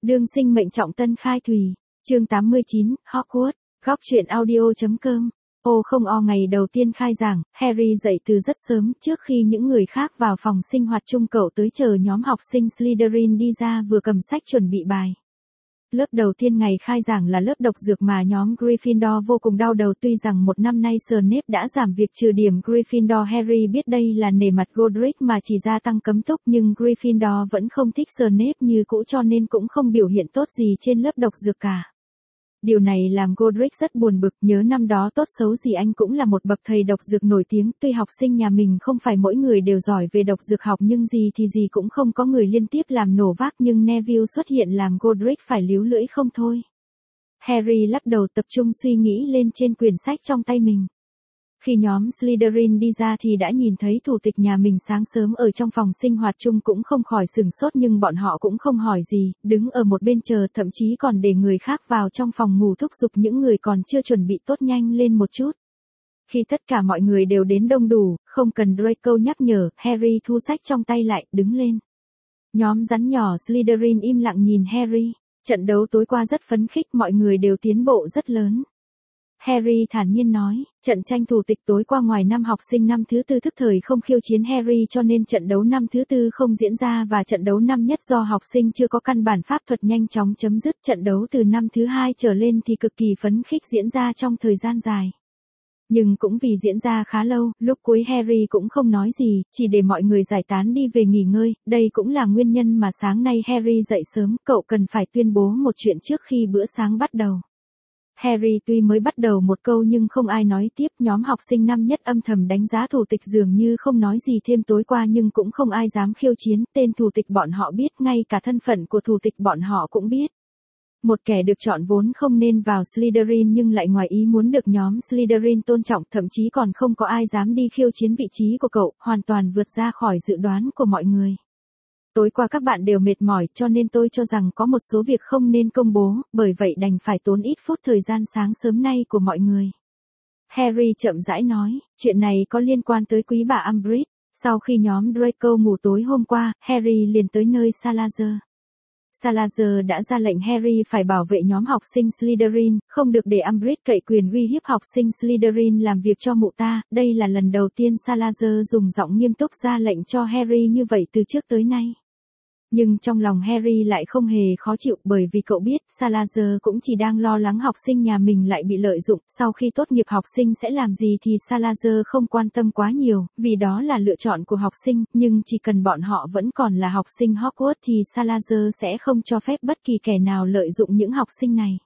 Đương sinh mệnh trọng tân khai thùy. Chương 89, Hogwarts. Góc truyện audio.com. Không ngày đầu tiên khai giảng, Harry dậy từ rất sớm trước khi những người khác vào phòng sinh hoạt chung cậu tới chờ nhóm học sinh Slytherin đi ra vừa cầm sách chuẩn bị bài. Lớp đầu tiên ngày khai giảng là lớp độc dược mà nhóm Gryffindor vô cùng đau đầu tuy rằng một năm nay Snape đã giảm việc trừ điểm Gryffindor. Harry biết đây là nể mặt Godric mà chỉ gia tăng cấm túc nhưng Gryffindor vẫn không thích Snape như cũ cho nên cũng không biểu hiện tốt gì trên lớp độc dược cả. Điều này làm Godric rất buồn bực, nhớ năm đó tốt xấu gì anh cũng là một bậc thầy độc dược nổi tiếng, tuy học sinh nhà mình không phải mỗi người đều giỏi về độc dược học nhưng gì thì gì cũng không có người liên tiếp làm nổ vác nhưng Neville xuất hiện làm Godric phải líu lưỡi không thôi. Harry lắc đầu tập trung suy nghĩ lên trên quyển sách trong tay mình. Khi nhóm Slytherin đi ra thì đã nhìn thấy thủ tịch nhà mình sáng sớm ở trong phòng sinh hoạt chung cũng không khỏi sửng sốt nhưng bọn họ cũng không hỏi gì, đứng ở một bên chờ thậm chí còn để người khác vào trong phòng ngủ thúc giục những người còn chưa chuẩn bị tốt nhanh lên một chút. Khi tất cả mọi người đều đến đông đủ, không cần Draco nhắc nhở, Harry thu sách trong tay lại, đứng lên. Nhóm rắn nhỏ Slytherin im lặng nhìn Harry, trận đấu tối qua rất phấn khích mọi người đều tiến bộ rất lớn. Harry thản nhiên nói, trận tranh thủ tịch tối qua ngoài năm học sinh năm thứ tư thức thời không khiêu chiến Harry cho nên trận đấu năm thứ tư không diễn ra và trận đấu năm nhất do học sinh chưa có căn bản pháp thuật nhanh chóng chấm dứt. Trận đấu từ năm thứ hai trở lên thì cực kỳ phấn khích diễn ra trong thời gian dài. Nhưng cũng vì diễn ra khá lâu, lúc cuối Harry cũng không nói gì, chỉ để mọi người giải tán đi về nghỉ ngơi, đây cũng là nguyên nhân mà sáng nay Harry dậy sớm, cậu cần phải tuyên bố một chuyện trước khi bữa sáng bắt đầu. Harry tuy mới bắt đầu một câu nhưng không ai nói tiếp, nhóm học sinh năm nhất âm thầm đánh giá thủ tịch dường như không nói gì thêm tối qua nhưng cũng không ai dám khiêu chiến, tên thủ tịch bọn họ biết, ngay cả thân phận của thủ tịch bọn họ cũng biết. Một kẻ được chọn vốn không nên vào Slytherin nhưng lại ngoài ý muốn được nhóm Slytherin tôn trọng, thậm chí còn không có ai dám đi khiêu chiến vị trí của cậu, hoàn toàn vượt ra khỏi dự đoán của mọi người. Tối qua các bạn đều mệt mỏi cho nên tôi cho rằng có một số việc không nên công bố, bởi vậy đành phải tốn ít phút thời gian sáng sớm nay của mọi người. Harry chậm rãi nói, chuyện này có liên quan tới quý bà Umbridge. Sau khi nhóm Draco ngủ tối hôm qua, Harry liền tới nơi Salazar. Salazar đã ra lệnh Harry phải bảo vệ nhóm học sinh Slytherin, không được để Umbridge cậy quyền uy hiếp học sinh Slytherin làm việc cho mụ ta. Đây là lần đầu tiên Salazar dùng giọng nghiêm túc ra lệnh cho Harry như vậy từ trước tới nay. Nhưng trong lòng Harry lại không hề khó chịu bởi vì cậu biết Salazar cũng chỉ đang lo lắng học sinh nhà mình lại bị lợi dụng, sau khi tốt nghiệp học sinh sẽ làm gì thì Salazar không quan tâm quá nhiều, vì đó là lựa chọn của học sinh, nhưng chỉ cần bọn họ vẫn còn là học sinh Hogwarts thì Salazar sẽ không cho phép bất kỳ kẻ nào lợi dụng những học sinh này.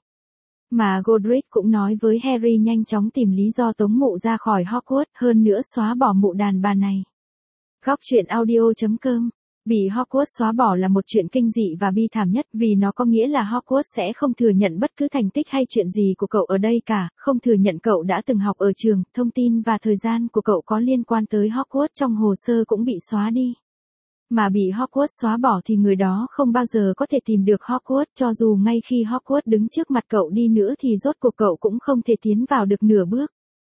Mà Godric cũng nói với Harry nhanh chóng tìm lý do tống mụ ra khỏi Hogwarts, hơn nữa xóa bỏ mụ đàn bà này. Góc truyện audio.com. Bị Hogwarts xóa bỏ là một chuyện kinh dị và bi thảm nhất vì nó có nghĩa là Hogwarts sẽ không thừa nhận bất cứ thành tích hay chuyện gì của cậu ở đây cả, không thừa nhận cậu đã từng học ở trường, thông tin và thời gian của cậu có liên quan tới Hogwarts trong hồ sơ cũng bị xóa đi. Mà bị Hogwarts xóa bỏ thì người đó không bao giờ có thể tìm được Hogwarts, cho dù ngay khi Hogwarts đứng trước mặt cậu đi nữa thì rốt cuộc cậu cũng không thể tiến vào được nửa bước.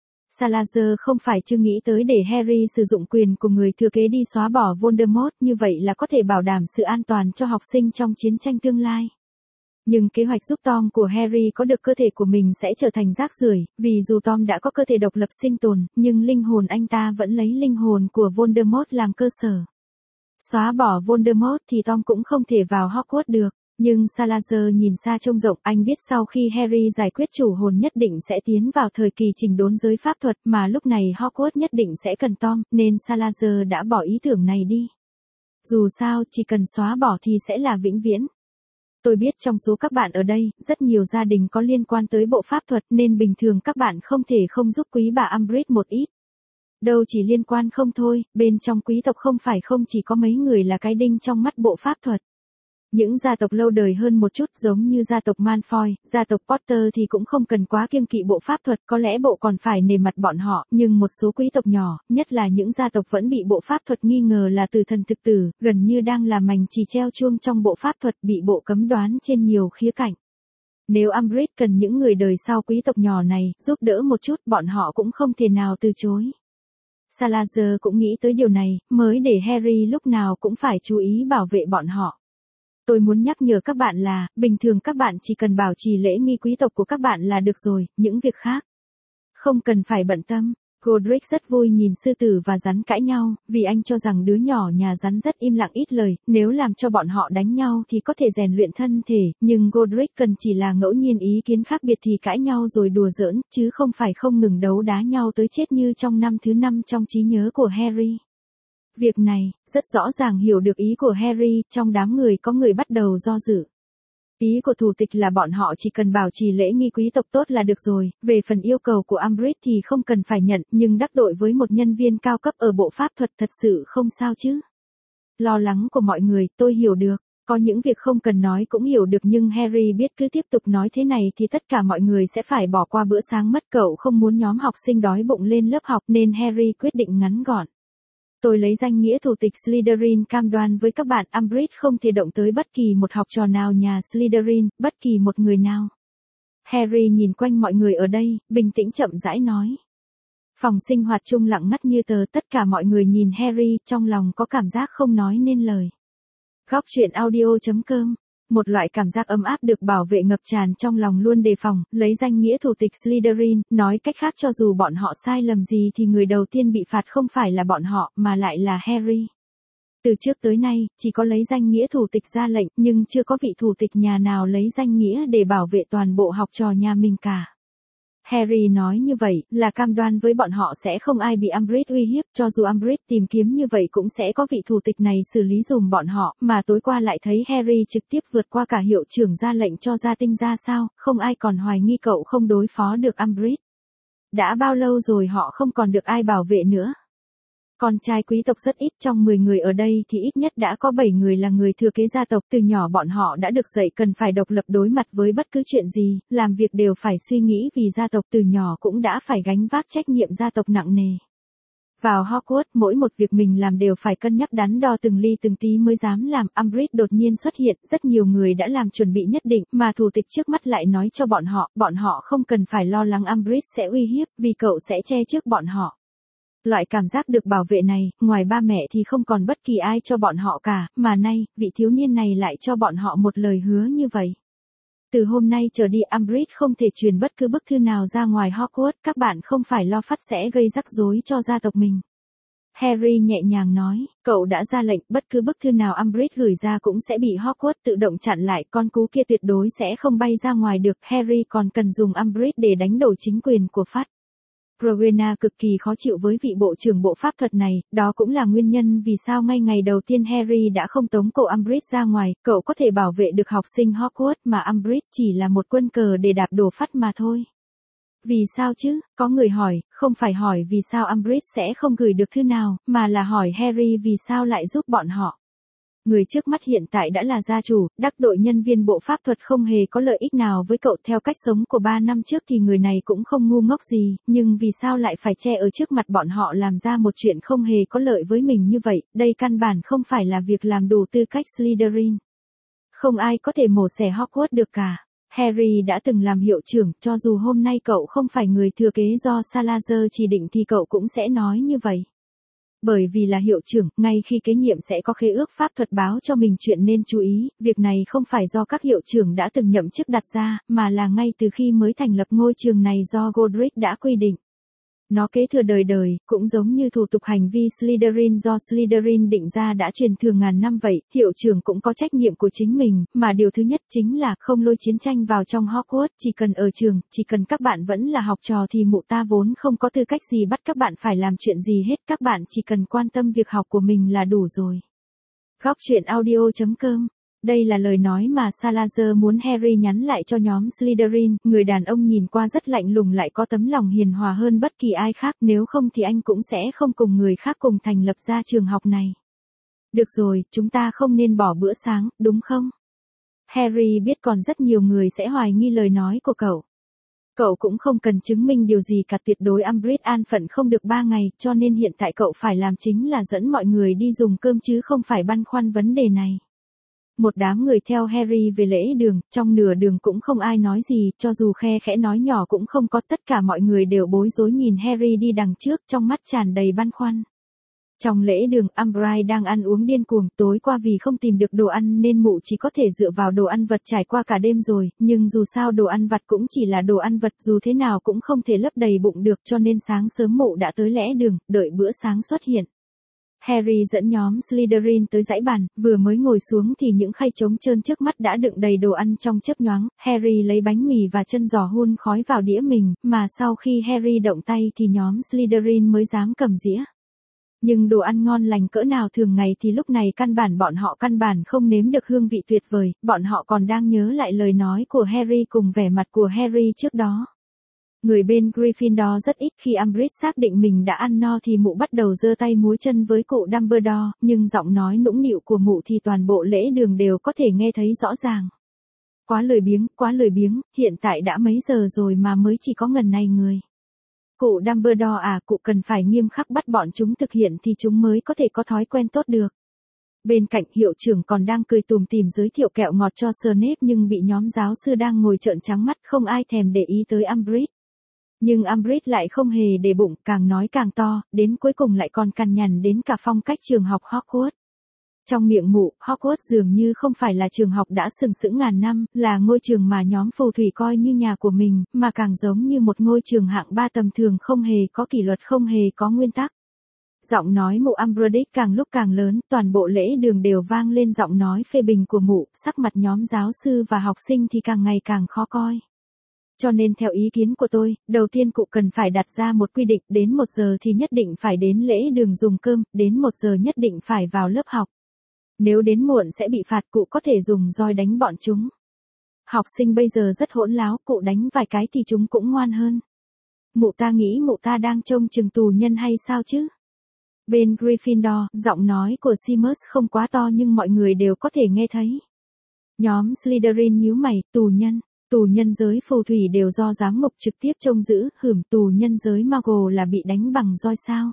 Salazar không phải chưa nghĩ tới để Harry sử dụng quyền của người thừa kế đi xóa bỏ Voldemort, như vậy là có thể bảo đảm sự an toàn cho học sinh trong chiến tranh tương lai. Nhưng kế hoạch giúp Tom của Harry có được cơ thể của mình sẽ trở thành rác rưởi, vì dù Tom đã có cơ thể độc lập sinh tồn, nhưng linh hồn anh ta vẫn lấy linh hồn của Voldemort làm cơ sở. Xóa bỏ Voldemort thì Tom cũng không thể vào Hogwarts được. Nhưng Salazar nhìn xa trông rộng, anh biết sau khi Harry giải quyết chủ hồn nhất định sẽ tiến vào thời kỳ chỉnh đốn giới pháp thuật mà lúc này Hogwarts nhất định sẽ cần Tom, nên Salazar đã bỏ ý tưởng này đi. Dù sao, chỉ cần xóa bỏ thì sẽ là vĩnh viễn. Tôi biết trong số các bạn ở đây, rất nhiều gia đình có liên quan tới bộ pháp thuật nên bình thường các bạn không thể không giúp quý bà Umbridge một ít. Đâu chỉ liên quan không thôi, bên trong quý tộc không chỉ có mấy người là cái đinh trong mắt bộ pháp thuật. Những gia tộc lâu đời hơn một chút giống như gia tộc Malfoy, gia tộc Potter thì cũng không cần quá kiêng kỵ bộ pháp thuật, có lẽ bộ còn phải nể mặt bọn họ, nhưng một số quý tộc nhỏ, nhất là những gia tộc vẫn bị bộ pháp thuật nghi ngờ là tử thần thực tử, gần như đang là mảnh chỉ treo chuông trong bộ pháp thuật, bị bộ cấm đoán trên nhiều khía cạnh. Nếu Umbridge cần những người đời sau quý tộc nhỏ này giúp đỡ một chút, bọn họ cũng không thể nào từ chối. Salazar cũng nghĩ tới điều này, mới để Harry lúc nào cũng phải chú ý bảo vệ bọn họ. Tôi muốn nhắc nhở các bạn là, bình thường các bạn chỉ cần bảo trì lễ nghi quý tộc của các bạn là được rồi, những việc khác không cần phải bận tâm. Godric rất vui nhìn sư tử và rắn cãi nhau, vì anh cho rằng đứa nhỏ nhà rắn rất im lặng ít lời, nếu làm cho bọn họ đánh nhau thì có thể rèn luyện thân thể, nhưng Godric cần chỉ là ngẫu nhiên ý kiến khác biệt thì cãi nhau rồi đùa giỡn, chứ không phải không ngừng đấu đá nhau tới chết như trong năm thứ 5 trong trí nhớ của Harry. Việc này, rất rõ ràng hiểu được ý của Harry, trong đám người có người bắt đầu do dự. Ý của thủ tịch là bọn họ chỉ cần bảo trì lễ nghi quý tộc tốt là được rồi, về phần yêu cầu của Umbridge thì không cần phải nhận, nhưng đắc tội với một nhân viên cao cấp ở bộ pháp thuật thật sự không sao chứ. Lo lắng của mọi người, tôi hiểu được, có những việc không cần nói cũng hiểu được nhưng Harry biết cứ tiếp tục nói thế này thì tất cả mọi người sẽ phải bỏ qua bữa sáng mất, cậu không muốn nhóm học sinh đói bụng lên lớp học nên Harry quyết định ngắn gọn. Tôi lấy danh nghĩa thủ tịch Slytherin cam đoan với các bạn Umbridge không thể động tới bất kỳ một học trò nào nhà Slytherin, bất kỳ một người nào. Harry nhìn quanh mọi người ở đây, bình tĩnh chậm rãi nói. Phòng sinh hoạt chung lặng ngắt như tờ, tất cả mọi người nhìn Harry, trong lòng có cảm giác không nói nên lời. Góc truyện audio.com. Một loại cảm giác ấm áp được bảo vệ ngập tràn trong lòng luôn đề phòng, lấy danh nghĩa thủ tịch Slytherin, nói cách khác cho dù bọn họ sai lầm gì thì người đầu tiên bị phạt không phải là bọn họ, mà lại là Harry. Từ trước tới nay, chỉ có lấy danh nghĩa thủ tịch ra lệnh, nhưng chưa có vị thủ tịch nhà nào lấy danh nghĩa để bảo vệ toàn bộ học trò nhà mình cả. Harry nói như vậy, là cam đoan với bọn họ sẽ không ai bị Umbridge uy hiếp, cho dù Umbridge tìm kiếm như vậy cũng sẽ có vị thủ tịch này xử lý dùm bọn họ, mà tối qua lại thấy Harry trực tiếp vượt qua cả hiệu trưởng ra lệnh cho gia tinh ra sao, không ai còn hoài nghi cậu không đối phó được Umbridge. Đã bao lâu rồi họ không còn được ai bảo vệ nữa. Con trai quý tộc rất ít, trong 10 người ở đây thì ít nhất đã có 7 người là người thừa kế gia tộc, từ nhỏ bọn họ đã được dạy cần phải độc lập đối mặt với bất cứ chuyện gì, làm việc đều phải suy nghĩ vì gia tộc, từ nhỏ cũng đã phải gánh vác trách nhiệm gia tộc nặng nề. Vào Hogwarts, mỗi một việc mình làm đều phải cân nhắc đắn đo từng ly từng tí mới dám làm. Umbridge đột nhiên xuất hiện, rất nhiều người đã làm chuẩn bị nhất định, mà thủ tịch trước mắt lại nói cho bọn họ không cần phải lo lắng Umbridge sẽ uy hiếp, vì cậu sẽ che trước bọn họ. Loại cảm giác được bảo vệ này, ngoài ba mẹ thì không còn bất kỳ ai cho bọn họ cả, mà nay, vị thiếu niên này lại cho bọn họ một lời hứa như vậy. Từ hôm nay trở đi Umbridge không thể truyền bất cứ bức thư nào ra ngoài Hogwarts, các bạn không phải lo phát sẽ gây rắc rối cho gia tộc mình. Harry nhẹ nhàng nói, cậu đã ra lệnh, bất cứ bức thư nào Umbridge gửi ra cũng sẽ bị Hogwarts tự động chặn lại, con cú kia tuyệt đối sẽ không bay ra ngoài được. Harry còn cần dùng Umbridge để đánh đổ chính quyền của Phát. Rowena cực kỳ khó chịu với vị bộ trưởng bộ pháp thuật này, đó cũng là nguyên nhân vì sao ngay ngày đầu tiên Harry đã không tống cậu Umbridge ra ngoài, cậu có thể bảo vệ được học sinh Hogwarts mà Umbridge chỉ là một quân cờ để đạp đổ Phát mà thôi. Vì sao chứ? Có người hỏi, không phải hỏi vì sao Umbridge sẽ không gửi được thư nào, mà là hỏi Harry vì sao lại giúp bọn họ. Người trước mắt hiện tại đã là gia chủ, đắc tội nhân viên bộ pháp thuật không hề có lợi ích nào với cậu. Theo cách sống của 3 năm trước thì người này cũng không ngu ngốc gì, nhưng vì sao lại phải che ở trước mặt bọn họ làm ra một chuyện không hề có lợi với mình như vậy, đây căn bản không phải là việc làm đủ tư cách Slytherin. Không ai có thể mổ xẻ Hogwarts được cả. Harry đã từng làm hiệu trưởng, cho dù hôm nay cậu không phải người thừa kế do Salazar chỉ định thì cậu cũng sẽ nói như vậy. Bởi vì là hiệu trưởng, ngay khi kế nhiệm sẽ có khế ước pháp thuật báo cho mình chuyện nên chú ý, việc này không phải do các hiệu trưởng đã từng nhậm chức đặt ra, mà là ngay từ khi mới thành lập ngôi trường này do Godric đã quy định. Nó kế thừa đời đời, cũng giống như thủ tục hành vi Slytherin do Slytherin định ra đã truyền thừa ngàn năm vậy, hiệu trưởng cũng có trách nhiệm của chính mình, mà điều thứ nhất chính là không lôi chiến tranh vào trong Hogwarts, chỉ cần ở trường, chỉ cần các bạn vẫn là học trò thì mụ ta vốn không có tư cách gì bắt các bạn phải làm chuyện gì hết, các bạn chỉ cần quan tâm việc học của mình là đủ rồi. Góc truyện audio.com. Đây là lời nói mà Salazar muốn Harry nhắn lại cho nhóm Slytherin, người đàn ông nhìn qua rất lạnh lùng lại có tấm lòng hiền hòa hơn bất kỳ ai khác, nếu không thì anh cũng sẽ không cùng người khác cùng thành lập ra trường học này. Được rồi, chúng ta không nên bỏ bữa sáng, đúng không? Harry biết còn rất nhiều người sẽ hoài nghi lời nói của cậu. Cậu cũng không cần chứng minh điều gì cả, tuyệt đối Umbridge an phận không được 3 ngày, cho nên hiện tại cậu phải làm chính là dẫn mọi người đi dùng cơm chứ không phải băn khoăn vấn đề này. Một đám người theo Harry về lễ đường, trong nửa đường cũng không ai nói gì, cho dù khe khẽ nói nhỏ cũng không có, tất cả mọi người đều bối rối nhìn Harry đi đằng trước trong mắt tràn đầy băn khoăn. Trong lễ đường, Umbridge đang ăn uống điên cuồng, tối qua vì không tìm được đồ ăn nên mụ chỉ có thể dựa vào đồ ăn vật trải qua cả đêm rồi, nhưng dù sao đồ ăn vặt cũng chỉ là đồ ăn vật, dù thế nào cũng không thể lấp đầy bụng được, cho nên sáng sớm mụ đã tới lễ đường, đợi bữa sáng xuất hiện. Harry dẫn nhóm Slytherin tới dãy bàn, vừa mới ngồi xuống thì những khay trống trơn trước mắt đã đựng đầy đồ ăn trong chớp nhoáng. Harry lấy bánh mì và chân giò hun khói vào đĩa mình, mà sau khi Harry động tay thì nhóm Slytherin mới dám cầm dĩa. Nhưng đồ ăn ngon lành cỡ nào thường ngày thì lúc này bọn họ căn bản không nếm được hương vị tuyệt vời, bọn họ còn đang nhớ lại lời nói của Harry cùng vẻ mặt của Harry trước đó. Người bên Gryffindor rất ít, khi Umbridge xác định mình đã ăn no thì mụ bắt đầu giơ tay múa chân với cụ Dumbledore, nhưng giọng nói nũng nịu của mụ thì toàn bộ lễ đường đều có thể nghe thấy rõ ràng. Quá lười biếng, hiện tại đã mấy giờ rồi mà mới chỉ có ngần này người. Cụ Dumbledore à, cụ cần phải nghiêm khắc bắt bọn chúng thực hiện thì chúng mới có thể có thói quen tốt được. Bên cạnh hiệu trưởng còn đang cười tủm tỉm giới thiệu kẹo ngọt cho Snape nhưng bị nhóm giáo sư đang ngồi trợn trắng mắt, không ai thèm để ý tới Umbridge. Nhưng Umbridge lại không hề để bụng, càng nói càng to, đến cuối cùng lại còn cằn nhằn đến cả phong cách trường học Hogwarts. Trong miệng mụ, Hogwarts dường như không phải là trường học đã sừng sững ngàn năm, là ngôi trường mà nhóm phù thủy coi như nhà của mình, mà càng giống như một ngôi trường hạng 3 tầm thường, không hề có kỷ luật, không hề có nguyên tắc. Giọng nói mụ Umbridge càng lúc càng lớn, toàn bộ lễ đường đều vang lên giọng nói phê bình của mụ, sắc mặt nhóm giáo sư và học sinh thì càng ngày càng khó coi. Cho nên theo ý kiến của tôi, đầu tiên cụ cần phải đặt ra một quy định, đến 1 giờ thì nhất định phải đến lễ đường dùng cơm, đến 1 giờ nhất định phải vào lớp học. Nếu đến muộn sẽ bị phạt, cụ có thể dùng roi đánh bọn chúng. Học sinh bây giờ rất hỗn láo, cụ đánh vài cái thì chúng cũng ngoan hơn. Mụ ta nghĩ mụ ta đang trông chừng tù nhân hay sao chứ? Bên Gryffindor, giọng nói của Seamus không quá to nhưng mọi người đều có thể nghe thấy. Nhóm Slytherin nhíu mày, tù nhân giới phù thủy đều do giám ngục trực tiếp trông giữ, tù nhân giới Muggle là bị đánh bằng roi sao?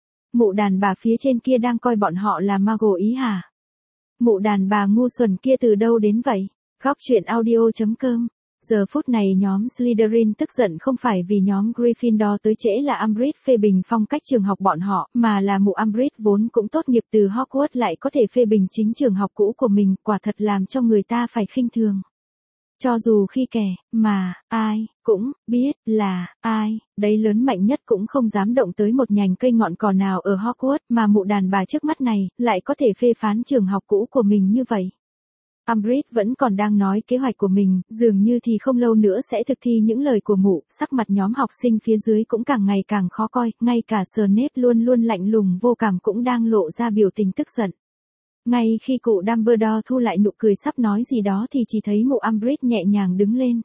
Mụ đàn bà phía trên kia đang coi bọn họ là Muggle ý hả? Mụ đàn bà ngu xuẩn kia từ đâu đến vậy? Góc truyện audio.com. Giờ phút này nhóm Slytherin tức giận không phải vì nhóm Gryffindor tới trễ là Umbridge phê bình phong cách trường học bọn họ, mà là mụ Umbridge vốn cũng tốt nghiệp từ Hogwarts lại có thể phê bình chính trường học cũ của mình, quả thật làm cho người ta phải khinh thường. Cho dù khi kẻ mà ai cũng biết là ai đấy lớn mạnh nhất cũng không dám động tới một nhành cây ngọn cỏ nào ở Hogwarts, mà mụ đàn bà trước mắt này lại có thể phê phán trường học cũ của mình như vậy. Umbridge vẫn còn đang nói kế hoạch của mình, dường như thì không lâu nữa sẽ thực thi những lời của mụ, sắc mặt nhóm học sinh phía dưới cũng càng ngày càng khó coi, ngay cả Snape luôn luôn lạnh lùng vô cảm cũng đang lộ ra biểu tình tức giận. Ngay khi cụ Dumbledore thu lại nụ cười sắp nói gì đó thì chỉ thấy mụ Umbridge nhẹ nhàng đứng lên.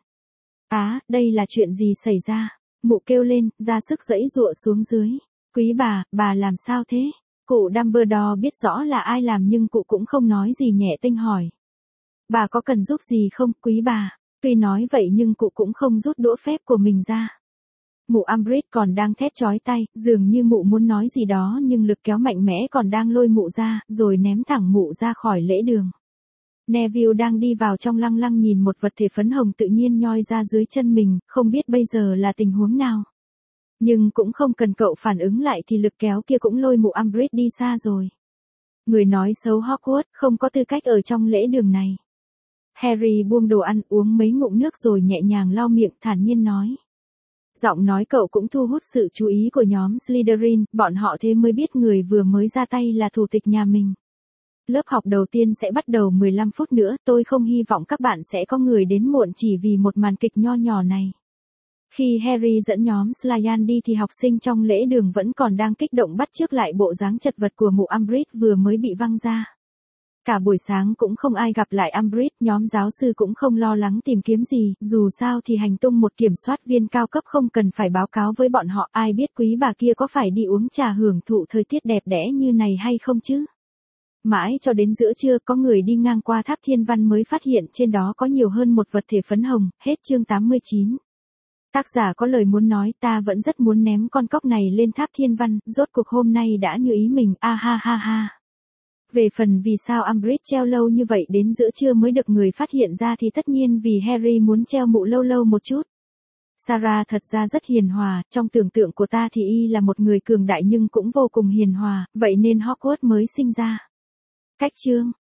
Đây là chuyện gì xảy ra? Mụ kêu lên, ra sức giãy giụa xuống dưới. Quý bà làm sao thế? Cụ Dumbledore biết rõ là ai làm nhưng cụ cũng không nói gì, nhẹ tênh hỏi. Bà có cần giúp gì không, quý bà? Tuy nói vậy nhưng cụ cũng không rút đũa phép của mình ra. Mụ Umbridge còn đang thét chói tai, dường như mụ muốn nói gì đó nhưng lực kéo mạnh mẽ còn đang lôi mụ ra, rồi ném thẳng mụ ra khỏi lễ đường. Neville đang đi vào trong lăng lăng nhìn một vật thể phấn hồng tự nhiên nhoi ra dưới chân mình, không biết bây giờ là tình huống nào. Nhưng cũng không cần cậu phản ứng lại thì lực kéo kia cũng lôi mụ Umbridge đi xa rồi. Người nói xấu Hogwarts không có tư cách ở trong lễ đường này. Harry buông đồ ăn, uống mấy ngụm nước rồi nhẹ nhàng lau miệng, thản nhiên nói. Giọng nói cậu cũng thu hút sự chú ý của nhóm Slytherin, bọn họ thế mới biết người vừa mới ra tay là thủ tịch nhà mình. Lớp học đầu tiên sẽ bắt đầu 15 phút nữa, tôi không hy vọng các bạn sẽ có người đến muộn chỉ vì một màn kịch nho nhỏ này. Khi Harry dẫn nhóm Slytherin đi thì học sinh trong lễ đường vẫn còn đang kích động bắt chước lại bộ dáng chật vật của mụ Umbridge vừa mới bị văng ra. Cả buổi sáng cũng không ai gặp lại Umbridge, nhóm giáo sư cũng không lo lắng tìm kiếm gì, dù sao thì hành tung một kiểm soát viên cao cấp không cần phải báo cáo với bọn họ, ai biết quý bà kia có phải đi uống trà hưởng thụ thời tiết đẹp đẽ như này hay không chứ. Mãi cho đến giữa trưa có người đi ngang qua tháp Thiên Văn mới phát hiện trên đó có nhiều hơn một vật thể phấn hồng, hết chương 89. Tác giả có lời muốn nói, ta vẫn rất muốn ném con cóc này lên tháp Thiên Văn, rốt cuộc hôm nay đã như ý mình, ha ha ha. Về phần vì sao Umbridge treo lâu như vậy đến giữa trưa mới được người phát hiện ra thì tất nhiên vì Harry muốn treo mụ lâu lâu một chút. Sarah thật ra rất hiền hòa, trong tưởng tượng của ta thì y là một người cường đại nhưng cũng vô cùng hiền hòa, vậy nên Hogwarts mới sinh ra. Cách chương